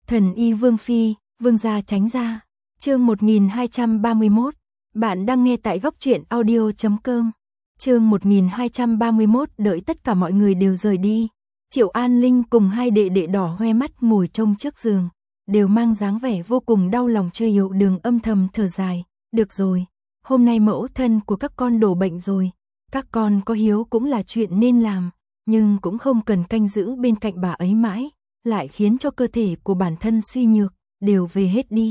Thần y Vương Phi, Vương gia tránh ra. Chương 1231. Bạn đang nghe tại goctruyện audio.com. Chương 1231. Đợi tất cả mọi người đều rời đi, Triệu An Linh cùng hai đệ đệ đỏ hoe mắt ngồi trông trước giường, đều mang dáng vẻ vô cùng đau lòng. Chưa hiểu Đường âm thầm thở dài, được rồi, hôm nay mẫu thân của các con đổ bệnh rồi, các con có hiếu cũng là chuyện nên làm, nhưng cũng không cần canh giữ bên cạnh bà ấy mãi, lại khiến cho cơ thể của bản thân suy nhược, đều về hết đi.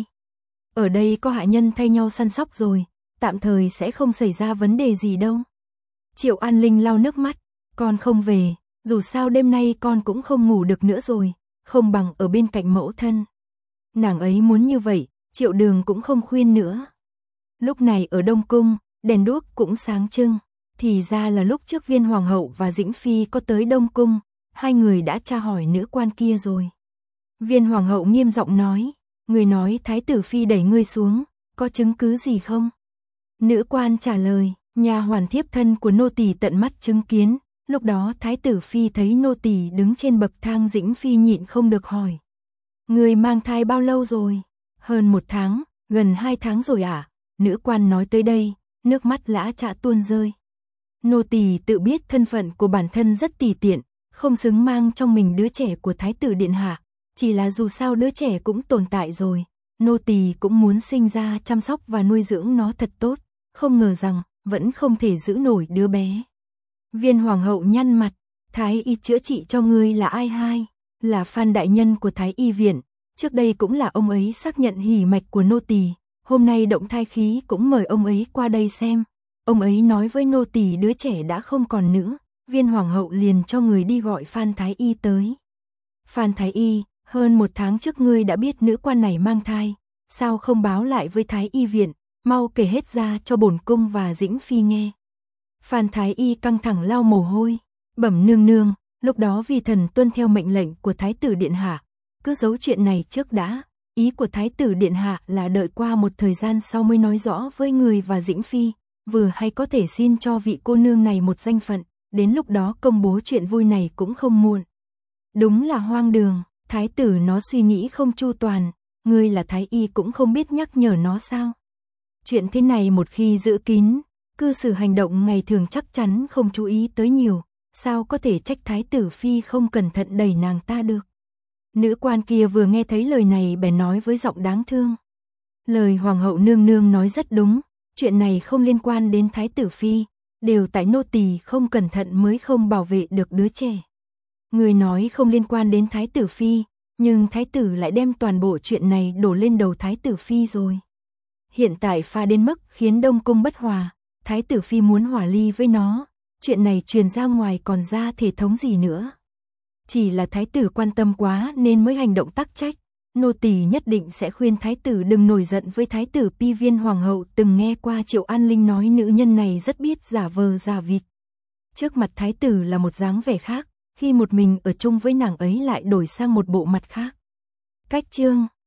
Ở đây có hạ nhân thay nhau săn sóc rồi, tạm thời sẽ không xảy ra vấn đề gì đâu. Triệu An Linh lau nước mắt, con không về, dù sao đêm nay con cũng không ngủ được nữa rồi, không bằng ở bên cạnh mẫu thân. Nàng ấy muốn như vậy, Triệu Đường cũng không khuyên nữa. Lúc này ở Đông Cung, đèn đuốc cũng sáng trưng, thì ra là lúc trước Viên Hoàng hậu và Dĩnh Phi có tới Đông Cung, hai người đã tra hỏi nữ quan kia rồi. Viên Hoàng hậu nghiêm giọng nói, người nói Thái tử Phi đẩy ngươi xuống, có chứng cứ gì không? Nữ quan trả lời, nha hoàn thiếp thân của nô tỳ tận mắt chứng kiến, lúc đó Thái tử Phi thấy nô tỳ đứng trên bậc thang. Dĩnh Phi nhịn không được hỏi, người mang thai bao lâu rồi? Hơn 1 tháng, gần 2 tháng rồi à? Nữ quan nói tới đây, nước mắt lã chã tuôn rơi. Nô tỳ tự biết thân phận của bản thân rất tùy tiện, không xứng mang trong mình đứa trẻ của Thái tử điện hạ, chỉ là dù sao đứa trẻ cũng tồn tại rồi, nô tỳ cũng muốn sinh ra chăm sóc và nuôi dưỡng nó thật tốt, không ngờ rằng vẫn không thể giữ nổi đứa bé. Viên Hoàng hậu nhăn mặt, Thái y chữa trị cho ngươi là ai? Hai, là Phan đại nhân của Thái y viện, trước đây cũng là ông ấy xác nhận hỉ mạch của nô tỳ, hôm nay động thai khí cũng mời ông ấy qua đây xem. Ông ấy nói với nô tỳ đứa trẻ đã không còn nữa, Viên Hoàng hậu liền cho người đi gọi Phan Thái y tới. Phan Thái y, hơn 1 tháng trước ngươi đã biết nữ quan này mang thai, sao không báo lại với Thái y viện, mau kể hết ra cho bổn cung và Dĩnh Phi nghe. Phan Thái y căng thẳng lau mồ hôi, bẩm nương nương, lúc đó vì thần tuân theo mệnh lệnh của Thái tử điện hạ, cứ giấu chuyện này trước đã, ý của Thái tử điện hạ là đợi qua một thời gian sau mới nói rõ với người và Dĩnh Phi, vừa hay có thể xin cho vị cô nương này một danh phận, đến lúc đó công bố chuyện vui này cũng không muộn. Đúng là hoang đường, Thái tử nó suy nghĩ không chu toàn, ngươi là Thái y cũng không biết nhắc nhở nó sao? Chuyện thế này một khi giữ kín, cư xử hành động ngày thường chắc chắn không chú ý tới nhiều, sao có thể trách Thái tử Phi không cẩn thận đẩy nàng ta được. Nữ quan kia vừa nghe thấy lời này bèn nói với giọng đáng thương. Lời Hoàng hậu nương nương nói rất đúng, chuyện này không liên quan đến Thái tử Phi, đều tại nô tỳ không cẩn thận mới không bảo vệ được đứa trẻ. Người nói không liên quan đến Thái tử Phi, nhưng Thái tử lại đem toàn bộ chuyện này đổ lên đầu Thái tử Phi rồi. Hiện tại pha đến mức khiến Đông Cung bất hòa, Thái tử Phi muốn hòa ly với nó, chuyện này truyền ra ngoài còn ra thể thống gì nữa. Chỉ là Thái tử quan tâm quá nên mới hành động tắc trách, nô tỳ nhất định sẽ khuyên Thái tử đừng nổi giận với Thái tử Pi. Viên Hoàng hậu từng nghe qua Triệu An Linh nói nữ nhân này rất biết giả vờ giả vịt. Trước mặt Thái tử là một dáng vẻ khác, khi một mình ở chung với nàng ấy lại đổi sang một bộ mặt khác. Cách chương